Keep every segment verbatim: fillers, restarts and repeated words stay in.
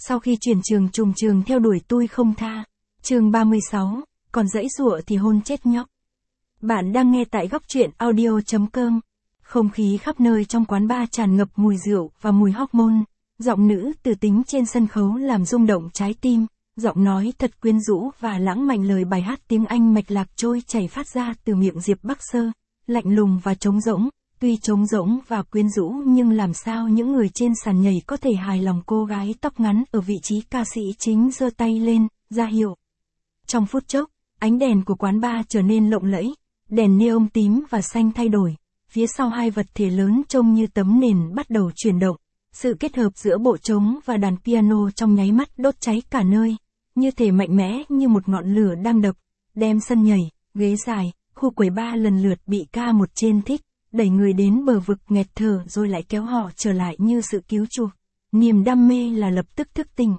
sau khi chuyển trường trùng trường theo đuổi tôi không tha. Chương ba mươi sáu, còn dãy dụa thì hôn chết nhóc. Bạn đang nghe tại góc truyện audio chấm com. Không khí khắp nơi trong quán bar tràn ngập mùi rượu và mùi hormone. Giọng nữ từ tính trên sân khấu làm rung động trái tim. Giọng nói thật quyến rũ và lãng mạn, lời bài hát tiếng Anh mạch lạc trôi chảy phát ra từ miệng Diệp Bắc Sơ, lạnh lùng và trống rỗng. Tuy trống rỗng và quyến rũ nhưng làm sao những người trên sàn nhảy có thể hài lòng? Cô gái tóc ngắn ở vị trí ca sĩ chính giơ tay lên, ra hiệu. Trong phút chốc, ánh đèn của quán bar trở nên lộng lẫy, đèn neon tím và xanh thay đổi. Phía sau hai vật thể lớn trông như tấm nền bắt đầu chuyển động. Sự kết hợp giữa bộ trống và đàn piano trong nháy mắt đốt cháy cả nơi, như thể mạnh mẽ như một ngọn lửa đang đập, đem sân nhảy, ghế dài, khu quầy bar lần lượt bị ca một trên thích, đẩy người đến bờ vực nghẹt thở rồi lại kéo họ trở lại như sự cứu chuộc. Niềm đam mê là lập tức thức tỉnh.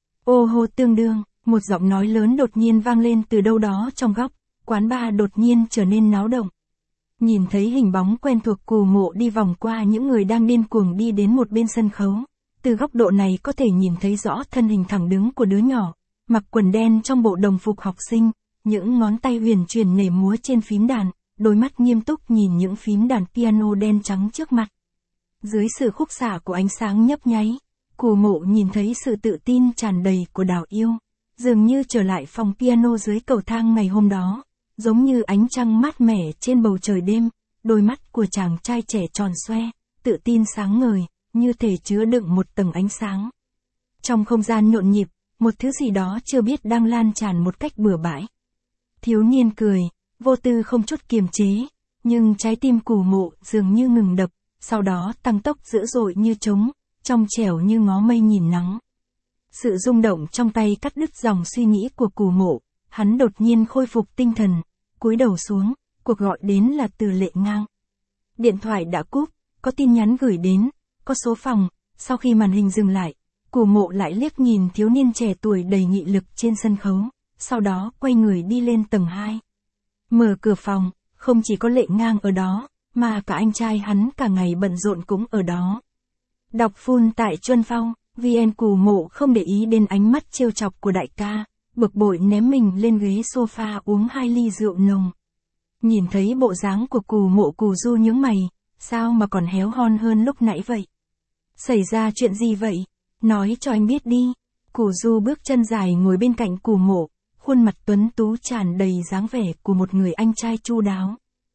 Ô hô tương đương, một giọng nói lớn đột nhiên vang lên từ đâu đó trong góc, quán bar đột nhiên trở nên náo động. Nhìn thấy hình bóng quen thuộc, Cù Mộ đi vòng qua những người đang điên cuồng đi đến một bên sân khấu. Từ góc độ này có thể nhìn thấy rõ thân hình thẳng đứng của đứa nhỏ, mặc quần đen trong bộ đồng phục học sinh, những ngón tay huyền chuyển nhảy múa trên phím đàn, đôi mắt nghiêm túc nhìn những phím đàn piano đen trắng trước mặt. Dưới sự khúc xạ của ánh sáng nhấp nháy, Cù Mộ nhìn thấy sự tự tin tràn đầy của Đào Yêu, dường như trở lại phòng piano dưới cầu thang ngày hôm đó. Giống như ánh trăng mát mẻ trên bầu trời đêm, đôi mắt của chàng trai trẻ tròn xoe, tự tin sáng ngời, như thể chứa đựng một tầng ánh sáng. Trong không gian nhộn nhịp, một thứ gì đó chưa biết đang lan tràn một cách bừa bãi. Thiếu niên cười, vô tư không chút kiềm chế, nhưng trái tim Cù Mộ dường như ngừng đập, sau đó tăng tốc dữ dội như trống, trong trẻo như ngó mây nhìn nắng. Sự rung động trong tay cắt đứt dòng suy nghĩ của Cù Mộ, hắn đột nhiên khôi phục tinh thần. Cúi đầu xuống, cuộc gọi đến là từ Lệ Ngang. Điện thoại đã cúp, có tin nhắn gửi đến, có số phòng. Sau khi màn hình dừng lại, Cù Mộ lại liếc nhìn thiếu niên trẻ tuổi đầy nghị lực trên sân khấu, sau đó quay người đi lên tầng hai. Mở cửa phòng, không chỉ có Lệ Ngang ở đó, mà cả anh trai hắn cả ngày bận rộn cũng ở đó. Đọc full tại Chuân Phong, vn. Cù Mộ không để ý đến ánh mắt trêu chọc của đại ca, bực bội ném mình lên ghế sofa uống hai ly rượu nồng. Nhìn thấy bộ dáng của Cù Mộ, Cù Du nhướng mày, sao mà còn héo hon hơn lúc nãy vậy? Xảy ra chuyện gì vậy? Nói cho anh biết đi. Cù Du bước chân dài ngồi bên cạnh Cù Mộ, khuôn mặt tuấn tú tràn đầy dáng vẻ của một người anh trai chu đáo.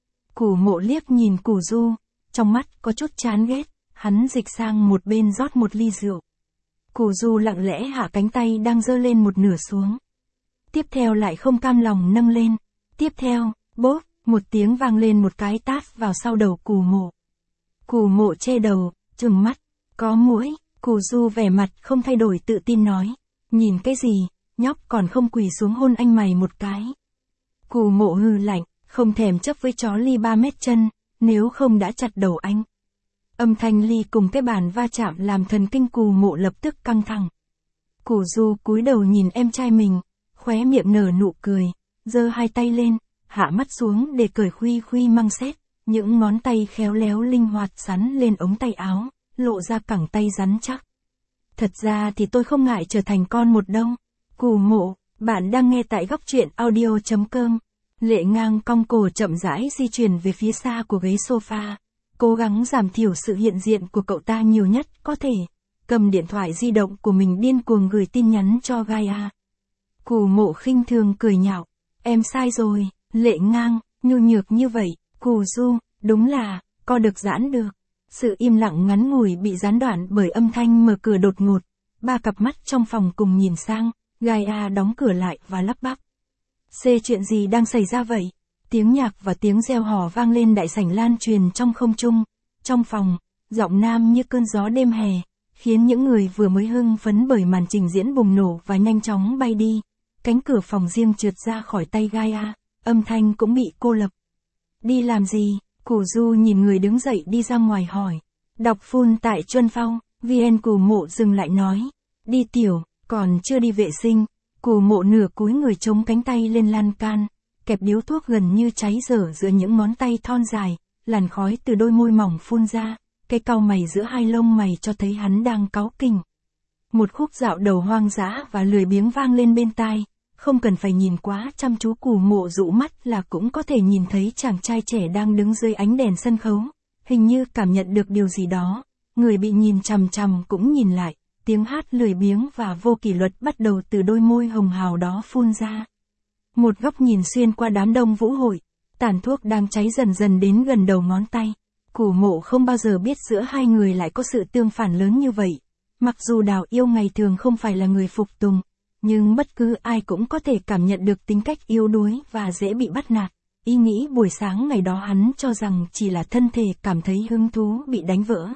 Cù Mộ liếc nhìn Cù Du, trong mắt có chút chán ghét, hắn dịch sang một bên rót một ly rượu. Cù Du lặng lẽ hạ cánh tay đang giơ lên một nửa xuống. Tiếp theo lại không cam lòng nâng lên. Tiếp theo, bốp, một tiếng vang lên, một cái tát vào sau đầu Cù Mộ. Cù Mộ che đầu, trừng mắt, có muỗi. Cù Du vẻ mặt không thay đổi tự tin nói, nhìn cái gì, nhóc còn không quỳ xuống hôn anh mày một cái. Cù Mộ hừ lạnh, không thèm chấp với chó ly ba mét chân, nếu không đã chặt đầu anh. Âm thanh ly cùng cái bàn va chạm làm thần kinh Cù Mộ lập tức căng thẳng. Cù Du cúi đầu nhìn em trai mình, khóe miệng nở nụ cười, giơ hai tay lên, hạ mắt xuống để cởi khuy khuy măng xét, những ngón tay khéo léo linh hoạt sắn lên ống tay áo, lộ ra cẳng tay rắn chắc. Thật ra thì tôi không ngại trở thành con một đâu. Cù Mộ, bạn đang nghe tại góc truyện audio chấm com. Lệ Ngang cong cổ chậm rãi di chuyển về phía xa của ghế sofa, cố gắng giảm thiểu sự hiện diện của cậu ta nhiều nhất có thể. Cầm điện thoại di động của mình điên cuồng gửi tin nhắn cho Gaia. Cù Mộ khinh thường cười nhạo, em sai rồi. Lệ Ngang, nhu nhược như vậy. Cù Du, đúng là, co được giãn được. Sự im lặng ngắn ngủi bị gián đoạn bởi âm thanh mở cửa đột ngột. Ba cặp mắt trong phòng cùng nhìn sang, Gaia đóng cửa lại và lắp bắp. Xê, chuyện gì đang xảy ra vậy? Tiếng nhạc và tiếng reo hò vang lên đại sảnh, lan truyền trong không trung. Trong phòng, giọng nam như cơn gió đêm hè, khiến những người vừa mới hưng phấn bởi màn trình diễn bùng nổ và nhanh chóng bay đi. Cánh cửa phòng riêng trượt ra khỏi tay Gaia, âm thanh cũng bị cô lập. Đi làm gì? Cù Du nhìn người đứng dậy đi ra ngoài hỏi. Đọc full tại Chuân Phong, vn. Cù Mộ dừng lại nói. Đi tiểu, còn chưa đi vệ sinh. Cù Mộ nửa cúi người chống cánh tay lên lan can, kẹp điếu thuốc gần như cháy dở giữa những ngón tay thon dài, làn khói từ đôi môi mỏng phun ra, cái cau mày giữa hai lông mày cho thấy hắn đang cáu kỉnh. Một khúc dạo đầu hoang dã và lười biếng vang lên bên tai, không cần phải nhìn quá chăm chú, Cù Mộ dụ mắt là cũng có thể nhìn thấy chàng trai trẻ đang đứng dưới ánh đèn sân khấu, hình như cảm nhận được điều gì đó, người bị nhìn chằm chằm cũng nhìn lại, tiếng hát lười biếng và vô kỷ luật bắt đầu từ đôi môi hồng hào đó phun ra. Một góc nhìn xuyên qua đám đông vũ hội, tàn thuốc đang cháy dần dần đến gần đầu ngón tay. Cù Mộ không bao giờ biết giữa hai người lại có sự tương phản lớn như vậy. Mặc dù Đào Yêu ngày thường không phải là người phục tùng, nhưng bất cứ ai cũng có thể cảm nhận được tính cách yếu đuối và dễ bị bắt nạt. Ý nghĩ buổi sáng ngày đó hắn cho rằng chỉ là thân thể cảm thấy hứng thú bị đánh vỡ.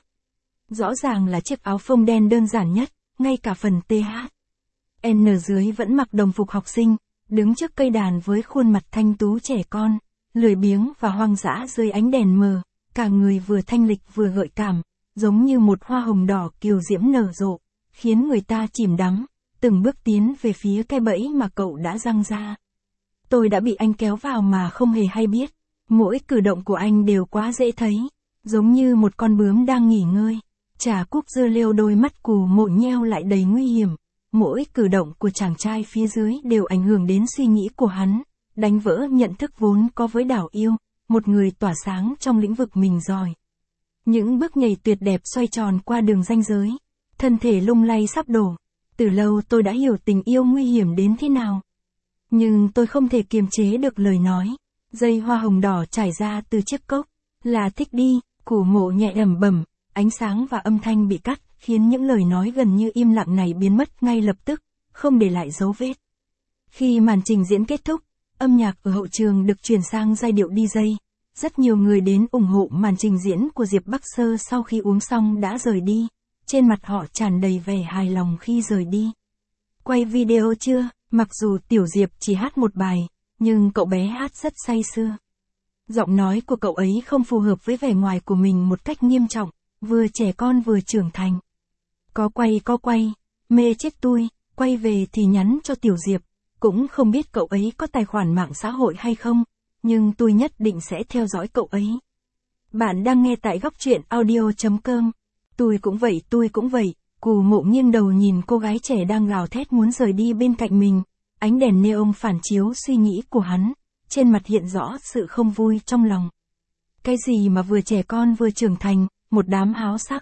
Rõ ràng là chiếc áo phông đen đơn giản nhất, ngay cả phần tê hát en dưới vẫn mặc đồng phục học sinh, đứng trước cây đàn với khuôn mặt thanh tú trẻ con, lười biếng và hoang dã dưới ánh đèn mờ, cả người vừa thanh lịch vừa gợi cảm, giống như một hoa hồng đỏ kiều diễm nở rộ, khiến người ta chìm đắm, từng bước tiến về phía cái bẫy mà cậu đã giăng ra. Tôi đã bị anh kéo vào mà không hề hay biết, mỗi cử động của anh đều quá dễ thấy, giống như một con bướm đang nghỉ ngơi. Trà Cúc dưa lêu, đôi mắt Cù Mộ nheo lại đầy nguy hiểm, mỗi cử động của chàng trai phía dưới đều ảnh hưởng đến suy nghĩ của hắn, đánh vỡ nhận thức vốn có với Đào Yêu, một người tỏa sáng trong lĩnh vực mình giỏi. Những bước nhảy tuyệt đẹp xoay tròn qua đường ranh giới, thân thể lung lay sắp đổ. Từ lâu tôi đã hiểu tình yêu nguy hiểm đến thế nào. Nhưng tôi không thể kiềm chế được lời nói. Dây hoa hồng đỏ trải ra từ chiếc cốc. Là thích đi, Cù Mộ nhẹ ẩm bẩm, ánh sáng và âm thanh bị cắt, khiến những lời nói gần như im lặng này biến mất ngay lập tức, không để lại dấu vết. Khi màn trình diễn kết thúc, âm nhạc ở hậu trường được chuyển sang giai điệu đi jây. Rất nhiều người đến ủng hộ màn trình diễn của Diệp Bắc Sơ sau khi uống xong đã rời đi. Trên mặt họ tràn đầy vẻ hài lòng khi rời đi. Quay video chưa? Mặc dù Tiểu Diệp chỉ hát một bài, nhưng cậu bé hát rất say sưa. Giọng nói của cậu ấy không phù hợp với vẻ ngoài của mình một cách nghiêm trọng, vừa trẻ con vừa trưởng thành. Có quay có quay, mê chết tôi, quay về thì nhắn cho Tiểu Diệp, cũng không biết cậu ấy có tài khoản mạng xã hội hay không, nhưng tôi nhất định sẽ theo dõi cậu ấy. Bạn đang nghe tại góc truyện audio chấm com. Tôi cũng vậy, tôi cũng vậy. Cù Mộ nghiêng đầu nhìn cô gái trẻ đang gào thét muốn rời đi bên cạnh mình. Ánh đèn neon phản chiếu suy nghĩ của hắn, trên mặt hiện rõ sự không vui trong lòng. Cái gì mà vừa trẻ con vừa trưởng thành, một đám háo sắc.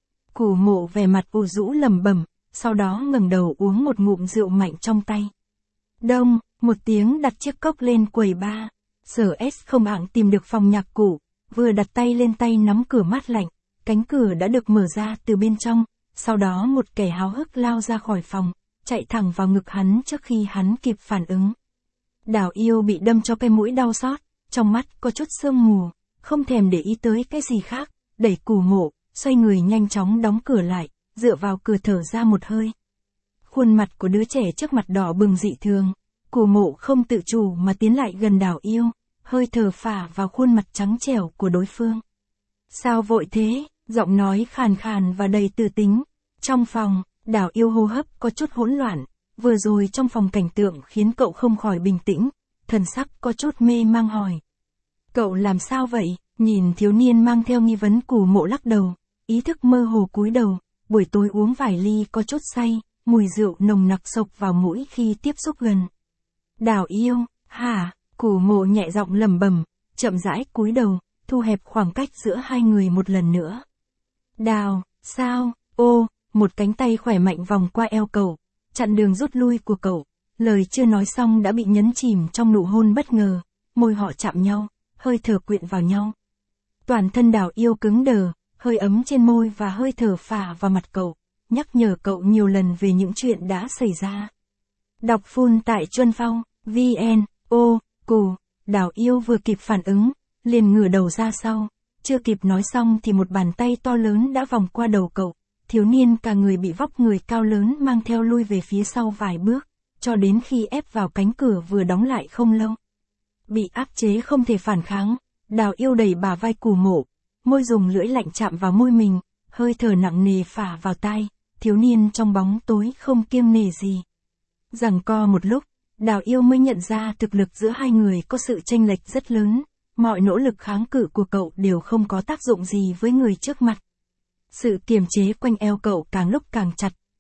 Cù Mộ vẻ mặt u rũ lẩm bẩm, sau đó ngẩng đầu uống một ngụm rượu mạnh trong tay. Đông, một tiếng đặt chiếc cốc lên quầy bar. Sở S không hạng tìm được phòng nhạc cụ, vừa đặt tay lên tay nắm cửa mát lạnh, cánh cửa đã được mở ra từ bên trong, sau đó một kẻ háo hức lao ra khỏi phòng, chạy thẳng vào ngực hắn trước khi hắn kịp phản ứng. Đào Yêu bị đâm cho cái mũi đau xót, trong mắt có chút sương mù, không thèm để ý tới cái gì khác, đẩy Cù Mộ, xoay người nhanh chóng đóng cửa lại, dựa vào cửa thở ra một hơi. Khuôn mặt của đứa trẻ trước mặt đỏ bừng dị thường, Cù Mộ không tự chủ mà tiến lại gần Đào Yêu, hơi thở phả vào khuôn mặt trắng trẻo của đối phương. Sao vội thế? Giọng nói khàn khàn và đầy tự tính. Trong phòng, Đào Yêu hô hấp có chút hỗn loạn, vừa rồi trong phòng cảnh tượng khiến cậu không khỏi bình tĩnh, thần sắc có chút mê mang hỏi. Cậu làm sao vậy? Nhìn thiếu niên mang theo nghi vấn, Cù Mộ lắc đầu, ý thức mơ hồ cúi đầu, buổi tối uống vài ly có chút say, mùi rượu nồng nặc xộc vào mũi khi tiếp xúc gần. Đào Yêu, hả? Cù Mộ nhẹ giọng lẩm bẩm, chậm rãi cúi đầu, thu hẹp khoảng cách giữa hai người một lần nữa. Đào, sao? Ô, một cánh tay khỏe mạnh vòng qua eo cậu, chặn đường rút lui của cậu, lời chưa nói xong đã bị nhấn chìm trong nụ hôn bất ngờ, môi họ chạm nhau, hơi thở quyện vào nhau. Toàn thân Đào Yêu cứng đờ, hơi ấm trên môi và hơi thở phả vào mặt cậu, nhắc nhở cậu nhiều lần về những chuyện đã xảy ra. Đọc full tại Chuân Phong, vn, ô, Cù, Đào Yêu vừa kịp phản ứng, liền ngửa đầu ra sau, chưa kịp nói xong thì một bàn tay to lớn đã vòng qua đầu cậu, thiếu niên cả người bị vóc người cao lớn mang theo lui về phía sau vài bước, cho đến khi ép vào cánh cửa vừa đóng lại không lâu. Bị áp chế không thể phản kháng, Đào Yêu đẩy bả vai Cù Mộ, môi dùng lưỡi lạnh chạm vào môi mình, hơi thở nặng nề phả vào tai, thiếu niên trong bóng tối không kiêng nể gì. Giằng co một lúc, Đào Yêu mới nhận ra thực lực giữa hai người có sự chênh lệch rất lớn, mọi nỗ lực kháng cự của cậu đều không có tác dụng gì với người trước mặt. Sự kiềm chế quanh eo cậu càng lúc càng chặt,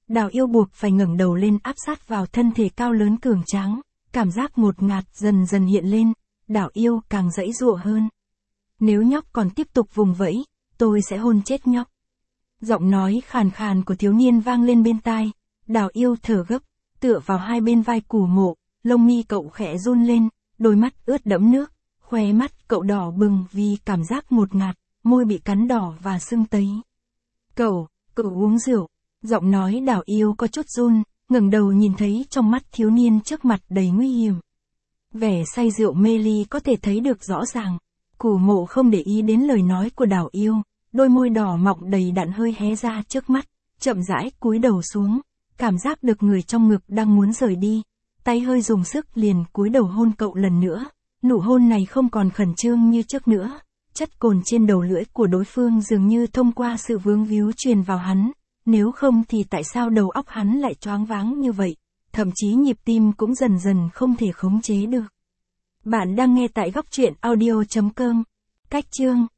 Đào Yêu buộc phải ngẩng đầu lên áp sát vào thân thể cao lớn cường tráng, cảm giác ngột ngạt dần dần hiện lên, Đào Yêu càng giãy giụa hơn. Nếu nhóc còn tiếp tục vùng vẫy, tôi sẽ hôn chết nhóc. Giọng nói khàn khàn của thiếu niên vang lên bên tai, Đào Yêu thở gấp, tựa vào hai bên vai Cù Mộ, lông mi cậu khẽ run lên, đôi mắt ướt đẫm nước, khóe mắt cậu đỏ bừng vì cảm giác ngột ngạt, môi bị cắn đỏ và sưng tấy. Cậu, cậu uống rượu. Giọng nói Đào Yêu có chút run, ngẩng đầu nhìn thấy trong mắt thiếu niên trước mặt đầy nguy hiểm. Vẻ say rượu mê ly có thể thấy được rõ ràng. Cù Mộ không để ý đến lời nói của Đào Yêu, đôi môi đỏ mọng đầy đặn hơi hé ra trước mắt, chậm rãi cúi đầu xuống, cảm giác được người trong ngực đang muốn rời đi, tay hơi dùng sức liền cúi đầu hôn cậu lần nữa. Nụ hôn này không còn khẩn trương như trước nữa, chất cồn trên đầu lưỡi của đối phương dường như thông qua sự vướng víu truyền vào hắn, nếu không thì tại sao đầu óc hắn lại choáng váng như vậy, thậm chí nhịp tim cũng dần dần không thể khống chế được. Bạn đang nghe tại góc truyện audio chấm com. Cách chương